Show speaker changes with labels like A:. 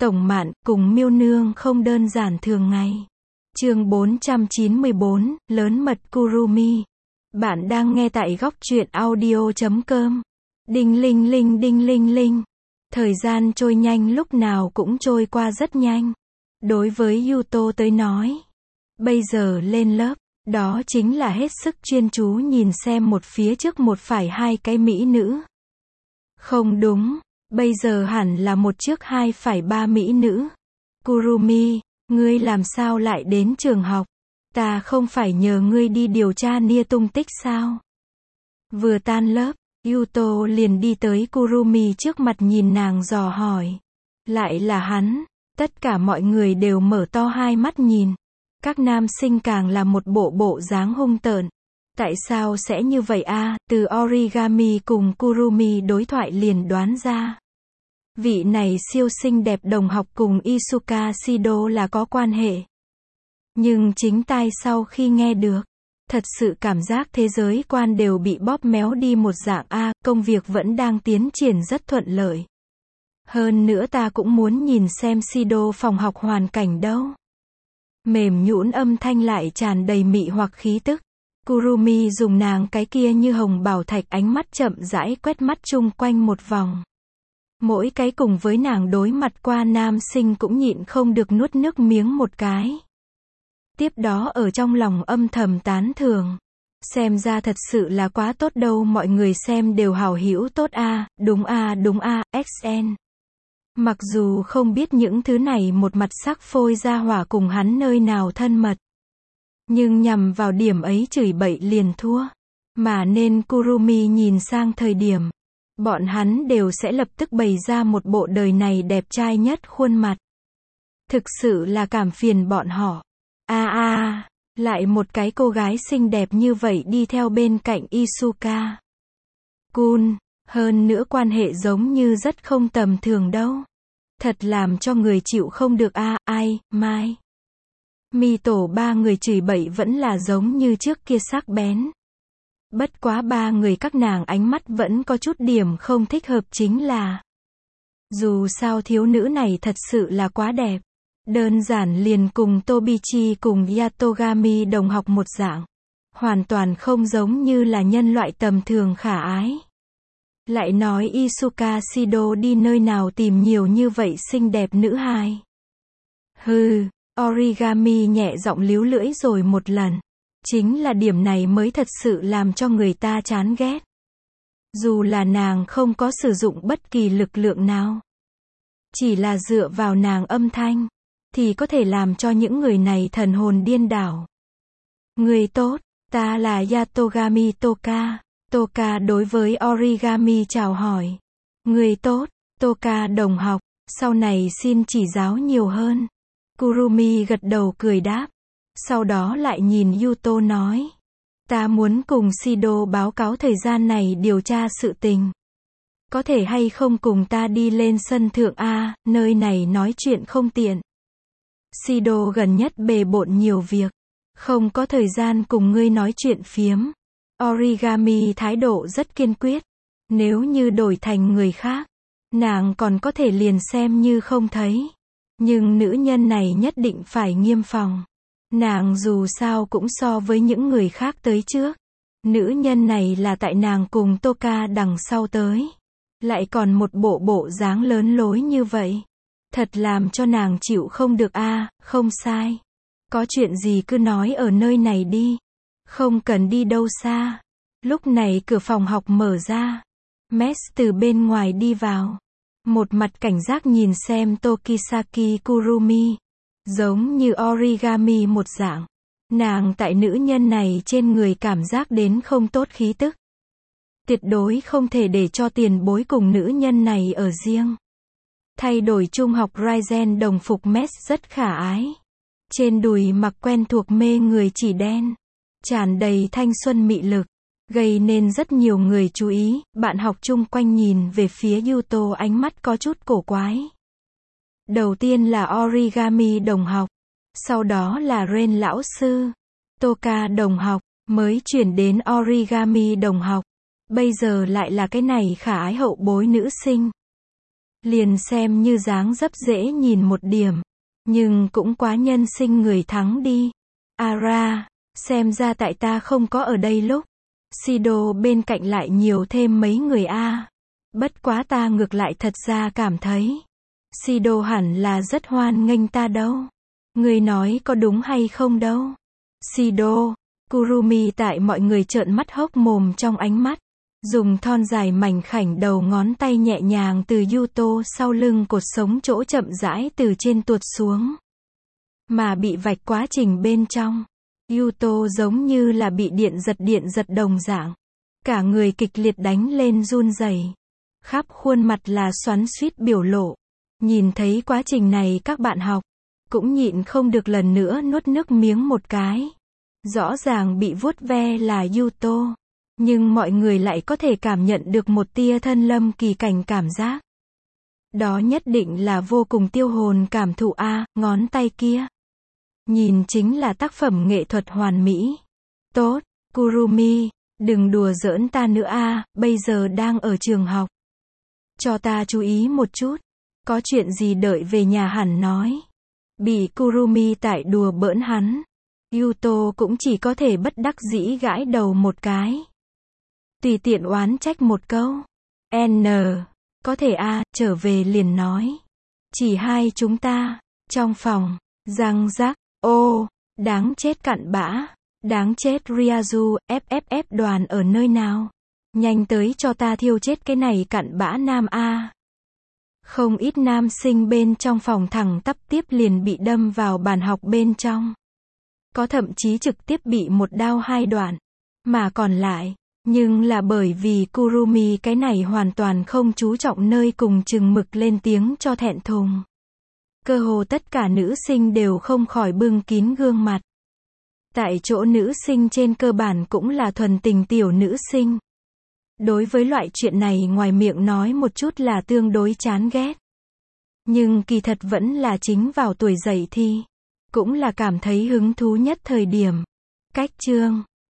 A: Tổng Mạn cùng Miêu Nương không đơn giản thường ngày. Chương 494, lớn mật Kurumi. Bạn đang nghe tại góc truyện audio.com. Đinh linh linh đinh linh linh. Thời gian trôi nhanh, lúc nào cũng trôi qua rất nhanh. Đối với Yuto tới nói, bây giờ lên lớp, đó chính là hết sức chuyên chú nhìn xem một phía trước một phải hai cái mỹ nữ. Không đúng, bây giờ hẳn là một trước hai phải ba mỹ nữ. Kurumi, ngươi làm sao lại đến trường học? Ta không phải nhờ ngươi đi điều tra Nia tung tích sao? Vừa tan lớp, Yuto liền đi tới Kurumi trước mặt nhìn nàng dò hỏi. Lại là hắn. Tất cả mọi người đều mở to hai mắt nhìn. Các nam sinh càng là một bộ dáng hung tợn. Tại sao sẽ như vậy a? Từ Origami cùng Kurumi đối thoại liền đoán ra. Vị này siêu xinh đẹp đồng học cùng Isuka Shido là có quan hệ. Nhưng chính tai sau khi nghe được, thật sự cảm giác thế giới quan đều bị bóp méo đi một dạng a, công việc vẫn đang tiến triển rất thuận lợi. Hơn nữa ta cũng muốn nhìn xem Shido phòng học hoàn cảnh đâu. Mềm nhũn âm thanh lại tràn đầy mị hoặc khí tức. Kurumi dùng nàng cái kia như hồng bảo thạch ánh mắt chậm rãi quét mắt chung quanh một vòng. Mỗi cái cùng với nàng đối mặt qua nam sinh cũng nhịn không được nuốt nước miếng một cái. Tiếp đó ở trong lòng âm thầm tán thưởng. Xem ra thật sự là quá tốt đâu, mọi người xem đều hảo hữu tốt a, đúng a, XN. Mặc dù không biết những thứ này một mặt sắc phôi ra hỏa cùng hắn nơi nào thân mật. Nhưng nhằm vào điểm ấy chửi bậy liền thua. Mà nên Kurumi nhìn sang thời điểm, bọn hắn đều sẽ lập tức bày ra một bộ đời này đẹp trai nhất khuôn mặt. Thực sự là cảm phiền bọn họ. Lại một cái cô gái xinh đẹp như vậy đi theo bên cạnh Isuka Kun, hơn nữa quan hệ giống như rất không tầm thường đâu. Thật làm cho người chịu không được a. Mai Mi tổ ba người chửi bậy vẫn là giống như trước kia sắc bén. Bất quá ba người các nàng ánh mắt vẫn có chút điểm không thích hợp, chính là dù sao thiếu nữ này thật sự là quá đẹp. Đơn giản liền cùng Tobichi cùng Yatogami đồng học một dạng. Hoàn toàn không giống như là nhân loại tầm thường khả ái. Lại nói Isuka Shido đi nơi nào tìm nhiều như vậy xinh đẹp nữ hài. Hừ, Origami nhẹ giọng líu lưỡi rồi một lần. Chính là điểm này mới thật sự làm cho người ta chán ghét. Dù là nàng không có sử dụng bất kỳ lực lượng nào. Chỉ là dựa vào nàng âm thanh, thì có thể làm cho những người này thần hồn điên đảo. Người tốt, ta là Yatogami Toka. Toka đối với Origami chào hỏi. Người tốt, Toka đồng học, sau này xin chỉ giáo nhiều hơn. Kurumi gật đầu cười đáp. Sau đó lại nhìn Yuto nói. Ta muốn cùng Shido báo cáo thời gian này điều tra sự tình. Có thể hay không cùng ta đi lên sân thượng a, nơi này nói chuyện không tiện. Shido gần nhất bề bộn nhiều việc. Không có thời gian cùng ngươi nói chuyện phiếm. Origami thái độ rất kiên quyết. Nếu như đổi thành người khác, nàng còn có thể liền xem như không thấy. Nhưng nữ nhân này nhất định phải nghiêm phòng. Nàng dù sao cũng so với những người khác tới trước. Nữ nhân này là tại nàng cùng Toka đằng sau tới. Lại còn một bộ dáng lớn lối như vậy. Thật làm cho nàng chịu không được a. Không sai. Có chuyện gì cứ nói ở nơi này đi. Không cần đi đâu xa. Lúc này cửa phòng học mở ra. Mess từ bên ngoài đi vào. Một mặt cảnh giác nhìn xem Tokisaki Kurumi. Giống như Origami một dạng. Nàng tại nữ nhân này trên người cảm giác đến không tốt khí tức. Tuyệt đối không thể để cho tiền bối cùng nữ nhân này ở riêng. Thay đổi trung học Raizen đồng phục Mess rất khả ái. Trên đùi mặc quen thuộc mê người chỉ đen. Tràn đầy thanh xuân mị lực. Gây nên rất nhiều người chú ý. Bạn học chung quanh nhìn về phía Yuto ánh mắt có chút cổ quái. Đầu tiên là Origami đồng học. Sau đó là Ren lão sư. Toka đồng học. Mới chuyển đến Origami đồng học. Bây giờ lại là cái này khả ái hậu bối nữ sinh. Liền xem như dáng dấp dễ nhìn một điểm. Nhưng cũng quá nhân sinh người thắng đi. Ara, xem ra tại ta không có ở đây lúc. Sido bên cạnh lại nhiều thêm mấy người a. Bất quá ta ngược lại thật ra cảm thấy. Sido hẳn là rất hoan nghênh ta đâu. Người nói có đúng hay không đâu. Sido, Kurumi tại mọi người trợn mắt hốc mồm trong ánh mắt. Dùng thon dài mảnh khảnh đầu ngón tay nhẹ nhàng từ Yuto sau lưng cột sống chỗ chậm rãi từ trên tuột xuống. Mà bị vạch quá trình bên trong. Yuto giống như là bị điện giật đồng dạng. Cả người kịch liệt đánh lên run rẩy. Khắp khuôn mặt là xoắn xuýt biểu lộ. Nhìn thấy quá trình này các bạn học. Cũng nhịn không được lần nữa nuốt nước miếng một cái. Rõ ràng bị vuốt ve là Yuto. Nhưng mọi người lại có thể cảm nhận được một tia thân lâm kỳ cảnh cảm giác. Đó nhất định là vô cùng tiêu hồn cảm thụ a, ngón tay kia. Nhìn chính là tác phẩm nghệ thuật hoàn mỹ. Tốt, Kurumi, đừng đùa giỡn ta nữa a, bây giờ đang ở trường học. Cho ta chú ý một chút. Có chuyện gì đợi về nhà hẳn nói. Bị Kurumi tại đùa bỡn hắn. Yuto cũng chỉ có thể bất đắc dĩ gãi đầu một cái. Tùy tiện oán trách một câu. Có thể a, trở về liền nói. Chỉ hai chúng ta. Trong phòng. Răng rắc. Ô, đáng chết cặn bã. Đáng chết Ryazu, FFF đoàn ở nơi nào? Nhanh tới cho ta thiêu chết cái này cặn bã nam a. Không ít nam sinh bên trong phòng thẳng tắp tiếp liền bị đâm vào bàn học bên trong. Có thậm chí trực tiếp bị một đao hai đoạn. Mà còn lại, nhưng là bởi vì Kurumi cái này hoàn toàn không chú trọng nơi cùng chừng mực lên tiếng cho thẹn thùng. Cơ hồ tất cả nữ sinh đều không khỏi bưng kín gương mặt. Tại chỗ nữ sinh trên cơ bản cũng là thuần tình tiểu nữ sinh. Đối với loại chuyện này ngoài miệng nói một chút là tương đối chán ghét. Nhưng kỳ thật vẫn là chính vào tuổi dậy thì. Cũng là cảm thấy hứng thú nhất thời điểm. Cách chương